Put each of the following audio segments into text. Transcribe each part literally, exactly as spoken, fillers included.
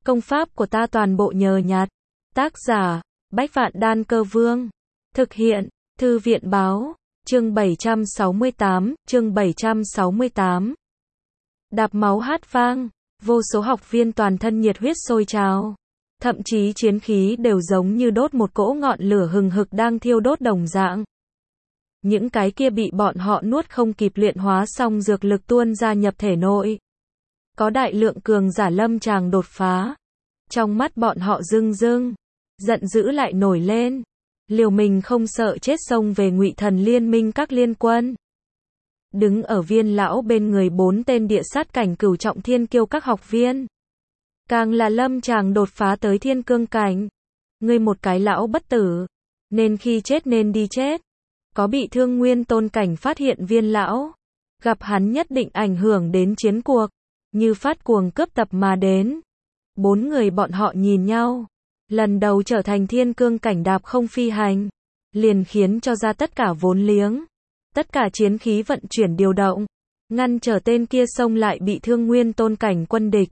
Công pháp của ta toàn bộ nhờ nhặt. Tác giả, Bách Vạn Đan Cơ Vương. Thực hiện, Thư viện Báo. Chương bảy trăm sáu mươi tám, chương bảy trăm sáu mươi tám. Đạp máu hát vang, vô số học viên toàn thân nhiệt huyết sôi trào. Thậm chí chiến khí đều giống như đốt một cỗ ngọn lửa hừng hực đang thiêu đốt đồng dạng. Những cái kia bị bọn họ nuốt không kịp luyện hóa xong dược lực tuôn ra nhập thể nội. Có đại lượng cường giả lâm tràng đột phá. Trong mắt bọn họ rưng rưng, giận dữ lại nổi lên. Liều mình không sợ chết xông về Ngụy Thần liên minh các liên quân. Đứng ở Viên lão bên người bốn tên địa sát cảnh cửu trọng thiên kiêu các học viên. Càng là lâm tràng đột phá tới thiên cương cảnh. Ngươi một cái lão bất tử, nên khi chết nên đi chết. Có bị thương nguyên tôn cảnh phát hiện Viên lão, gặp hắn nhất định ảnh hưởng đến chiến cuộc, như phát cuồng cướp tập mà đến. Bốn người bọn họ nhìn nhau, lần đầu trở thành thiên cương cảnh đạp không phi hành, liền khiến cho ra tất cả vốn liếng, tất cả chiến khí vận chuyển điều động, ngăn trở tên kia xông lại bị thương nguyên tôn cảnh quân địch.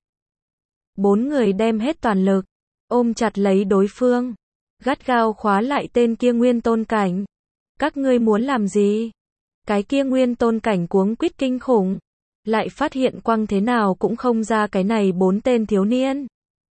Bốn người đem hết toàn lực, ôm chặt lấy đối phương, gắt gao khóa lại tên kia nguyên tôn cảnh. Các ngươi muốn làm gì? Cái kia nguyên tôn cảnh cuống quýt kinh khủng, lại phát hiện quăng thế nào cũng không ra cái này bốn tên thiếu niên.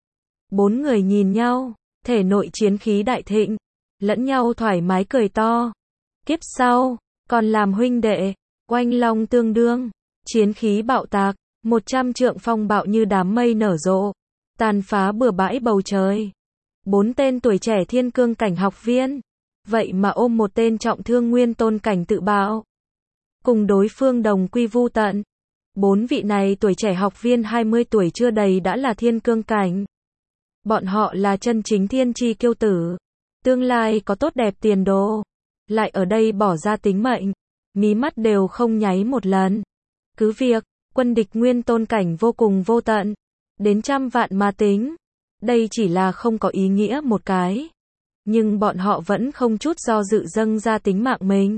Bốn người nhìn nhau, thể nội chiến khí đại thịnh, lẫn nhau thoải mái cười to. Kiếp sau, còn làm huynh đệ, oanh long tương đương, chiến khí bạo tạc, một trăm trượng phong bạo như đám mây nở rộ, tàn phá bừa bãi bầu trời. Bốn tên tuổi trẻ thiên cương cảnh học viên, vậy mà ôm một tên trọng thương nguyên tôn cảnh tự bạo, cùng đối phương đồng quy vu tận. Bốn vị này tuổi trẻ học viên hai mươi tuổi chưa đầy đã là thiên cương cảnh. Bọn họ là chân chính thiên chi kiêu tử, tương lai có tốt đẹp tiền đồ, lại ở đây bỏ ra tính mệnh, mí mắt đều không nháy một lần. Cứ việc, quân địch nguyên tôn cảnh vô cùng vô tận, đến trăm vạn mà tính, đây chỉ là không có ý nghĩa một cái. Nhưng bọn họ vẫn không chút do dự dâng ra tính mạng mình.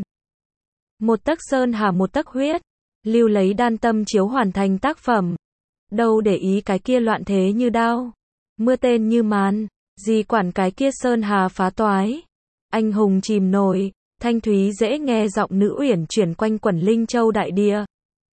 Một tấc sơn hà một tấc huyết, lưu lấy đan tâm chiếu hoàn thành tác phẩm. Đâu để ý cái kia loạn thế như đao, mưa tên như màn, gì quản cái kia sơn hà phá toái. Anh hùng chìm nổi, thanh thúy dễ nghe giọng nữ uyển chuyển quanh quẩn Linh Châu đại địa.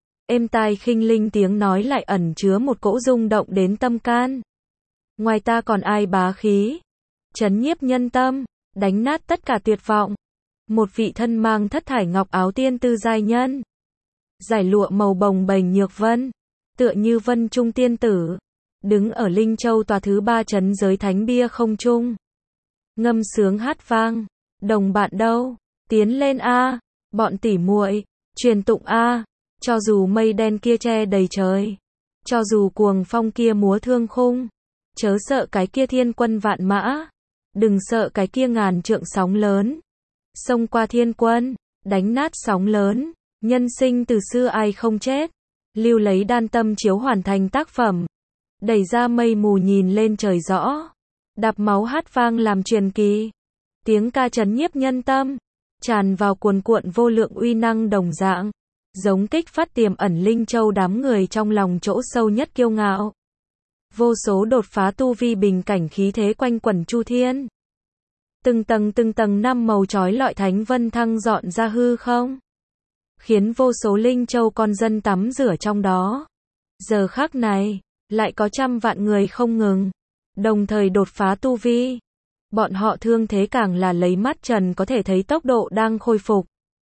Êm tai khinh linh tiếng nói lại ẩn chứa một cỗ rung động đến tâm can. Ngoài ta còn ai bá khí, chấn nhiếp nhân tâm, đánh nát tất cả tuyệt vọng. Một vị thân mang thất thải ngọc áo tiên tư giai nhân, giải lụa màu bồng bềnh nhược vân, tựa như vân trung tiên tử, đứng ở Linh Châu tòa thứ ba trấn giới thánh bia không trung, ngâm sướng hát vang. Đồng bạn đâu? Tiến lên a, bọn tỉ muội, truyền tụng a. Cho dù mây đen kia che đầy trời, cho dù cuồng phong kia múa thương khung, chớ sợ cái kia thiên quân vạn mã, đừng sợ cái kia ngàn trượng sóng lớn. Xông qua thiên quân, đánh nát sóng lớn, nhân sinh từ xưa ai không chết. Lưu lấy đan tâm chiếu hoàn thành tác phẩm, đẩy ra mây mù nhìn lên trời rõ. Đạp máu hát vang làm truyền kỳ, tiếng ca chấn nhiếp nhân tâm, tràn vào cuồn cuộn vô lượng uy năng đồng dạng, giống kích phát tiềm ẩn Linh Châu đám người trong lòng chỗ sâu nhất kiêu ngạo. Vô số đột phá tu vi bình cảnh khí thế quanh quẩn chu thiên. Từng tầng từng tầng năm màu chói lọi thánh vân thăng dọn ra hư không, khiến vô số Linh Châu con dân tắm rửa trong đó. Giờ khắc này, lại có trăm vạn người không ngừng, đồng thời đột phá tu vi. Bọn họ thương thế càng là lấy mắt trần có thể thấy tốc độ đang khôi phục.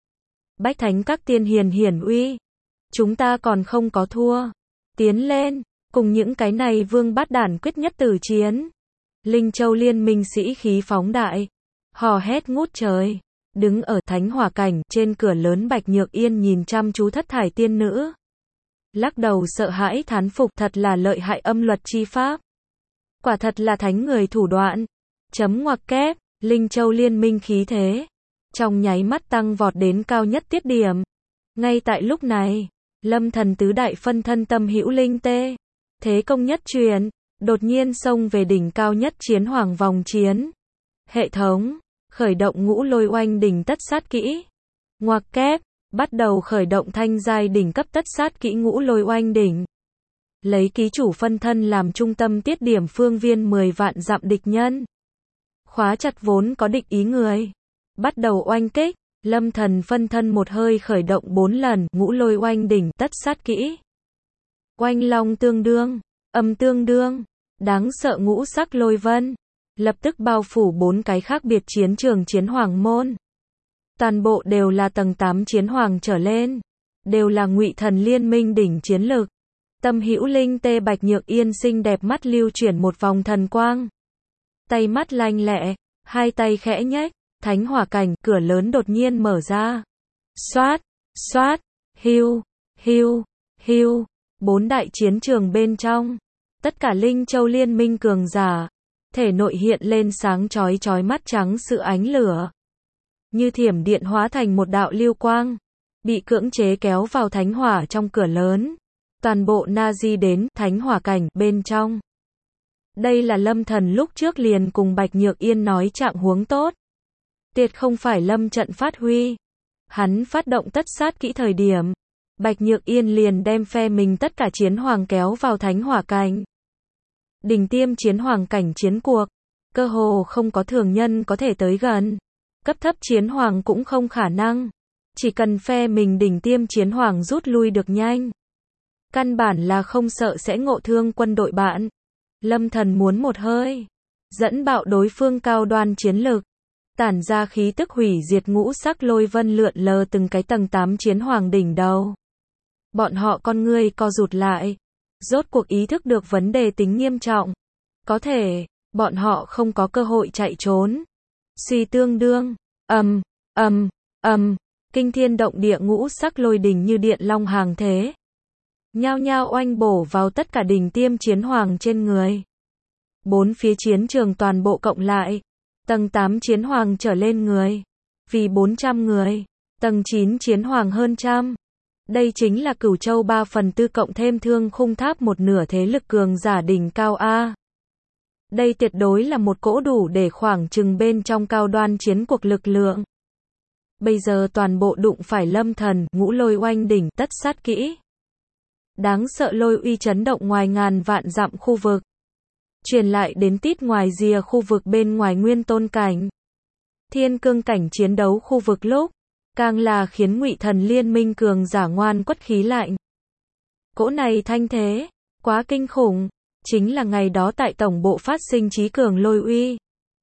Bách thánh các tiên hiền hiển uy, chúng ta còn không có thua. Tiến lên, cùng những cái này vương bát đản quyết nhất tử chiến. Linh Châu liên minh sĩ khí phóng đại, hò hét ngút trời. Đứng ở thánh hỏa cảnh, trên cửa lớn Bạch Nhược Yên nhìn chăm chú thất thải tiên nữ, lắc đầu sợ hãi thán phục, thật là lợi hại âm luật chi pháp. Quả thật là thánh người thủ đoạn. Chấm ngoặc kép, Linh Châu liên minh khí thế, trong nháy mắt tăng vọt đến cao nhất tiết điểm. Ngay tại lúc này, Lâm Thần tứ đại phân thân tâm hữu linh tê, thế công nhất truyền, đột nhiên xông về đỉnh cao nhất chiến hoàng vòng chiến. Hệ thống, khởi động ngũ lôi oanh đỉnh tất sát kỹ. Ngoặc kép, bắt đầu khởi động thanh giai đỉnh cấp tất sát kỹ ngũ lôi oanh đỉnh. lấy ký chủ phân thân làm trung tâm tiết điểm phương viên mười vạn dặm địch nhân. Khóa chặt vốn có địch ý người. Bắt đầu oanh kích, Lâm Thần phân thân một hơi khởi động bốn lần, ngũ lôi oanh đỉnh, tất sát kỹ. Oanh long tương đương, âm tương đương, đáng sợ ngũ sắc lôi vân, lập tức bao phủ bốn cái khác biệt chiến trường chiến hoàng môn. Toàn bộ đều là tầng tám chiến hoàng trở lên, đều là Ngụy Thần liên minh đỉnh chiến lực. Tâm Hữu Linh tê Bạch Nhược Yên xinh đẹp mắt lưu chuyển một vòng thần quang. Tay mắt lanh lẹ, hai tay khẽ nhếch, thánh hỏa cảnh, cửa lớn đột nhiên mở ra. Xoát, xoát, hiu, hiu, hiu, bốn đại chiến trường bên trong, tất cả Linh Châu liên minh cường giả, thể nội hiện lên sáng chói chói mắt trắng sự ánh lửa. Như thiểm điện hóa thành một đạo lưu quang, bị cưỡng chế kéo vào thánh hỏa trong cửa lớn. Toàn bộ na di đến thánh hỏa cảnh bên trong. Đây là Lâm Thần lúc trước liền cùng Bạch Nhược Yên nói trạng huống tốt. Tuyệt không phải lâm trận phát huy. Hắn phát động tất sát kỹ thời điểm, Bạch Nhược Yên liền đem phe mình tất cả chiến hoàng kéo vào thánh hỏa cảnh. Đỉnh tiêm chiến hoàng cảnh chiến cuộc, cơ hồ không có thường nhân có thể tới gần. Cấp thấp chiến hoàng cũng không khả năng. Chỉ cần phe mình đỉnh tiêm chiến hoàng rút lui được nhanh, căn bản là không sợ sẽ ngộ thương quân đội bạn. Lâm Thần muốn một hơi dẫn bạo đối phương cao đoan chiến lực, tản ra khí tức hủy diệt ngũ sắc lôi vân lượn lờ từng cái tầng tám chiến hoàng đỉnh đầu. Bọn họ con ngươi co rụt lại, rốt cuộc ý thức được vấn đề tính nghiêm trọng. Có thể, bọn họ không có cơ hội chạy trốn. Suy tương đương, ầm, ầm, ầm, kinh thiên động địa ngũ sắc lôi đỉnh như điện long hàng thế. Nhao nhao oanh bổ vào tất cả đỉnh tiêm chiến hoàng trên người. Bốn phía chiến trường toàn bộ cộng lại, tầng tám chiến hoàng trở lên người, vì bốn trăm người, tầng chín chiến hoàng hơn trăm. Đây chính là Cửu Châu ba phần tư cộng thêm Thương Khung Tháp một nửa thế lực cường giả đỉnh cao A. Đây tuyệt đối là một cỗ đủ để khoảng chừng bên trong cao đoan chiến cuộc lực lượng. Bây giờ toàn bộ đụng phải Lâm Thần, ngũ lôi oanh đỉnh, tất sát kỹ. Đáng sợ lôi uy chấn động ngoài ngàn vạn dặm khu vực. Truyền lại đến tít ngoài rìa khu vực bên ngoài nguyên tôn cảnh. Thiên cương cảnh chiến đấu khu vực lúc, càng là khiến Ngụy Thần liên minh cường giả ngoan quất khí lạnh. Cỗ này thanh thế, quá kinh khủng, chính là ngày đó tại tổng bộ phát sinh trí cường lôi uy.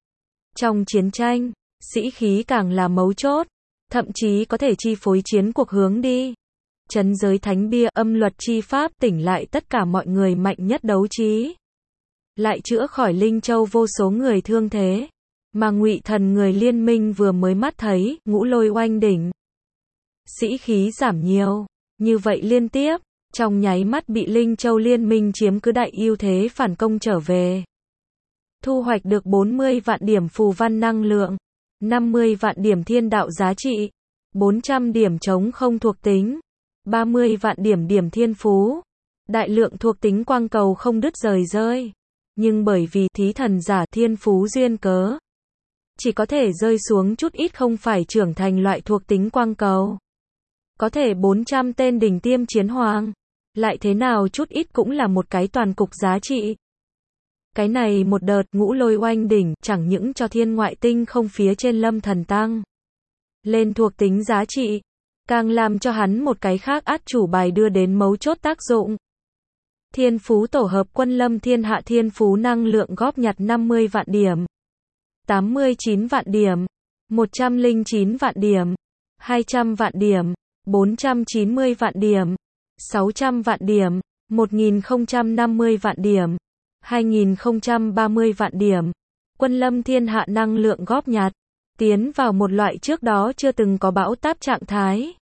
Trong chiến tranh, sĩ khí càng là mấu chốt, thậm chí có thể chi phối chiến cuộc hướng đi. Trấn giới thánh bia, âm luật chi pháp tỉnh lại tất cả mọi người mạnh nhất đấu trí. Lại chữa khỏi Linh Châu vô số người thương thế. Mà Ngụy Thần người liên minh vừa mới mắt thấy, ngũ lôi oanh đỉnh. Sĩ khí giảm nhiều. Như vậy liên tiếp, trong nháy mắt bị Linh Châu liên minh chiếm cứ đại ưu thế phản công trở về. Thu hoạch được bốn mươi vạn điểm phù văn năng lượng, năm mươi vạn điểm thiên đạo giá trị, bốn trăm điểm chống không thuộc tính, ba mươi vạn điểm điểm thiên phú. Đại lượng thuộc tính quang cầu không đứt rời rơi. Nhưng bởi vì thí thần giả thiên phú duyên cớ, chỉ có thể rơi xuống chút ít không phải trưởng thành loại thuộc tính quang cầu. Có thể bốn trăm tên đỉnh tiêm chiến hoàng, lại thế nào chút ít cũng là một cái toàn cục giá trị. Cái này một đợt ngũ lôi oanh đỉnh chẳng những cho thiên ngoại tinh không phía trên Lâm Thần tăng lên thuộc tính giá trị, càng làm cho hắn một cái khác át chủ bài đưa đến mấu chốt tác dụng. Thiên phú tổ hợp quân Lâm Thiên Hạ thiên phú năng lượng góp nhặt năm mươi vạn điểm, tám mươi chín vạn điểm, một trăm lẻ chín vạn điểm, hai trăm vạn điểm, bốn trăm chín mươi vạn điểm, sáu trăm vạn điểm, một nghìn không trăm năm mươi vạn điểm, hai nghìn không trăm ba mươi vạn điểm. Quân Lâm Thiên Hạ năng lượng góp nhặt, tiến vào một loại trước đó chưa từng có bão táp trạng thái.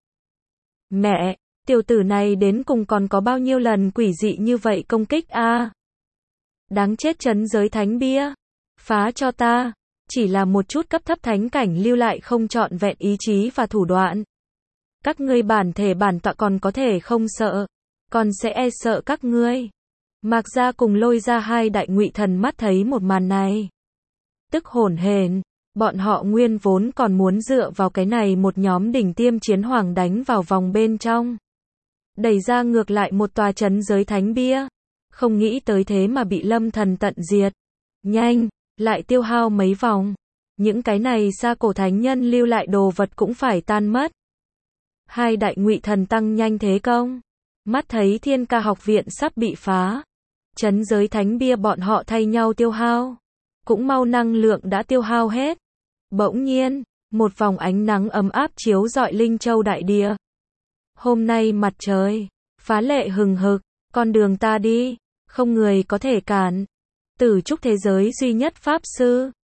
Mẹ, tiểu tử này đến cùng còn có bao nhiêu lần quỷ dị như vậy công kích a? À? Đáng chết trấn giới thánh bia. Phá cho ta. Chỉ là một chút cấp thấp thánh cảnh lưu lại không trọn vẹn ý chí và thủ đoạn. Các ngươi bản thể bản tọa còn có thể không sợ, còn sẽ e sợ các ngươi. Mạc Gia cùng Lôi Gia hai đại Ngụy Thần mắt thấy một màn này, tức hổn hển. Bọn họ nguyên vốn còn muốn dựa vào cái này một nhóm đỉnh tiêm chiến hoàng đánh vào vòng bên trong, đẩy ra ngược lại một tòa trấn giới thánh bia. Không nghĩ tới thế mà bị lâm thần tận diệt. Nhanh, lại tiêu hao mấy vòng. Những cái này xa cổ thánh nhân lưu lại đồ vật cũng phải tan mất. Hai đại ngụy thần tăng nhanh thế công. Mắt thấy thiên ca học viện sắp bị phá. Chấn giới thánh bia bọn họ thay nhau tiêu hao. Cũng mau năng lượng đã tiêu hao hết. Bỗng nhiên, một vòng ánh nắng ấm áp chiếu rọi Linh Châu đại địa. Hôm nay mặt trời phá lệ hừng hực, con đường ta đi, không người có thể cản. Tử trúc thế giới duy nhất pháp sư,